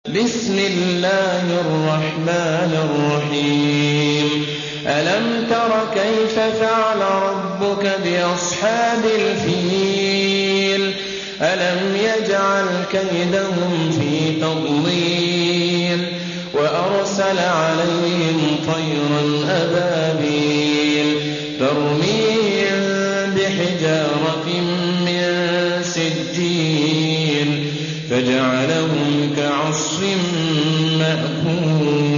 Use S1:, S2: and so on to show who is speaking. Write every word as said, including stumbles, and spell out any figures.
S1: بسم الله الرحمن الرحيم ألم تر كيف فعل ربك بأصحاب الفيل ألم يجعل كيدهم في تضليل وأرسل عليهم طيرا أبابيل ترميهم بحجارة من سجيل فجعلهم كعصف مأكول